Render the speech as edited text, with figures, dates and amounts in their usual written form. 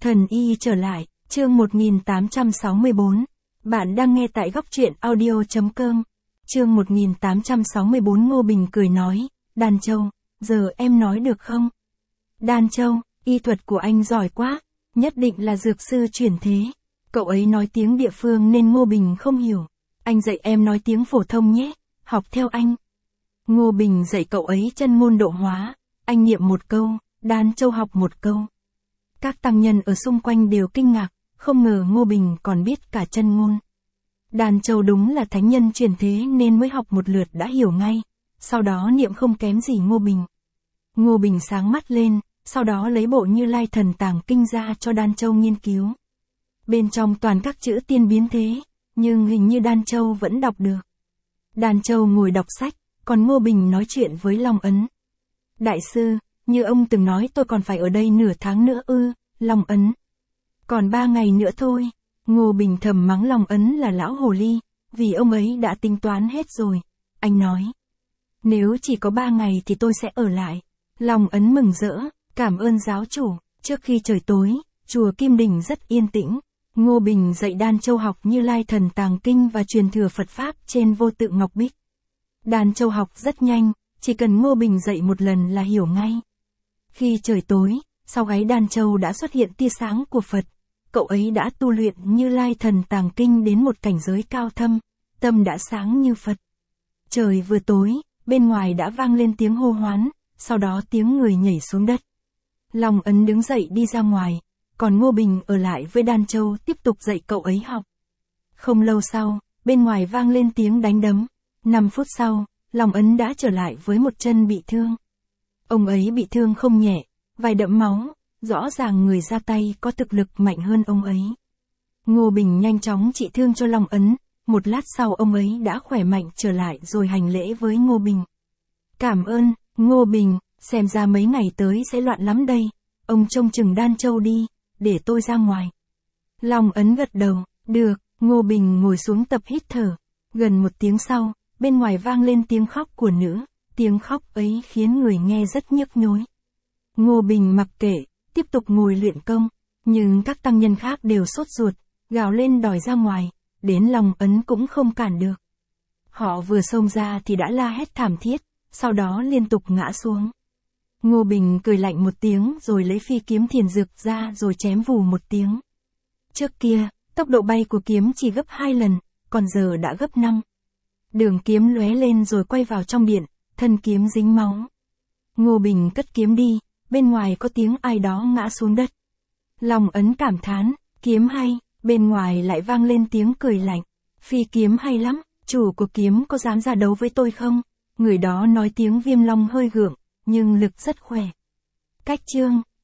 Thần y trở lại, chương 1864. Bạn đang nghe tại góc truyện audio.com. Chương 1864. Ngô Bình cười nói, Đan Châu, giờ em nói được không? Đan Châu, y thuật của anh giỏi quá, nhất định là dược sư chuyển thế. Cậu ấy nói tiếng địa phương nên Ngô Bình không hiểu. Anh dạy em nói tiếng phổ thông nhé, học theo anh. Ngô Bình dạy cậu ấy chân ngôn độ hóa, anh niệm một câu, Đan Châu học một câu. Các tăng nhân ở xung quanh đều kinh ngạc, không ngờ Ngô Bình còn biết cả chân ngôn. Đan Châu đúng là thánh nhân truyền thế nên mới học một lượt đã hiểu ngay, sau đó niệm không kém gì Ngô Bình. Ngô Bình sáng mắt lên, sau đó lấy bộ Như Lai Thần Tàng Kinh ra cho Đan Châu nghiên cứu. Bên trong toàn các chữ tiên biến thế, nhưng hình như Đan Châu vẫn đọc được. Đan Châu ngồi đọc sách, còn Ngô Bình nói chuyện với Long Ấn. Đại sư, như ông từng nói tôi còn phải ở đây nửa tháng nữa ư, Long Ấn. Còn 3 ngày nữa thôi. Ngô Bình thầm mắng Long Ấn là lão hồ ly, vì ông ấy đã tính toán hết rồi. Anh nói, nếu chỉ có 3 ngày thì tôi sẽ ở lại. Long Ấn mừng rỡ, cảm ơn giáo chủ. Trước khi trời tối, chùa Kim Đình rất yên tĩnh. Ngô Bình dạy Đan Châu học Như Lai Thần Tàng Kinh và truyền thừa Phật Pháp trên Vô Tự Ngọc Bích. Đan Châu học rất nhanh, chỉ cần Ngô Bình dạy một lần là hiểu ngay. Khi trời tối, sau gáy Đan Châu đã xuất hiện tia sáng của Phật. Cậu ấy đã tu luyện Như Lai Thần Tàng Kinh đến một cảnh giới cao thâm, tâm đã sáng như Phật. Trời vừa tối, bên ngoài đã vang lên tiếng hô hoán, sau đó tiếng người nhảy xuống đất. Long Ấn đứng dậy đi ra ngoài, còn Ngô Bình ở lại với Đan Châu tiếp tục dạy cậu ấy học. Không lâu sau, bên ngoài vang lên tiếng đánh đấm. 5 phút sau, Long Ấn đã trở lại với một chân bị thương. Ông ấy bị thương không nhẹ, vài đẫm máu, rõ ràng người ra tay có thực lực mạnh hơn ông ấy. Ngô Bình nhanh chóng trị thương cho Long Ấn, một lát sau ông ấy đã khỏe mạnh trở lại rồi hành lễ với Ngô Bình. Cảm ơn, Ngô Bình, xem ra mấy ngày tới sẽ loạn lắm đây, ông trông chừng Đan Châu đi, để tôi ra ngoài. Long Ấn gật đầu, được, Ngô Bình ngồi xuống tập hít thở. Gần 1 tiếng sau, bên ngoài vang lên tiếng khóc của nữ, tiếng khóc ấy khiến người nghe rất nhức nhối. Ngô Bình mặc kệ, tiếp tục ngồi luyện công, nhưng các tăng nhân khác đều sốt ruột, gào lên đòi ra ngoài, đến Long Ấn cũng không cản được. Họ vừa xông ra thì đã la hét thảm thiết, sau đó liên tục ngã xuống. Ngô Bình cười lạnh một tiếng rồi lấy phi kiếm thiền dược ra rồi chém vù một tiếng. Trước kia, tốc độ bay của kiếm chỉ gấp 2 lần, còn giờ đã gấp 5. Đường kiếm lóe lên rồi quay vào trong điện, thân kiếm dính máu. Ngô Bình cất kiếm đi, bên ngoài có tiếng ai đó ngã xuống đất. Long Ấn cảm thán, kiếm hay, bên ngoài lại vang lên tiếng cười lạnh. Phi kiếm hay lắm, chủ của kiếm có dám ra đấu với tôi không? Người đó nói tiếng Viêm Long hơi gượng, nhưng lực rất khỏe. Cách chương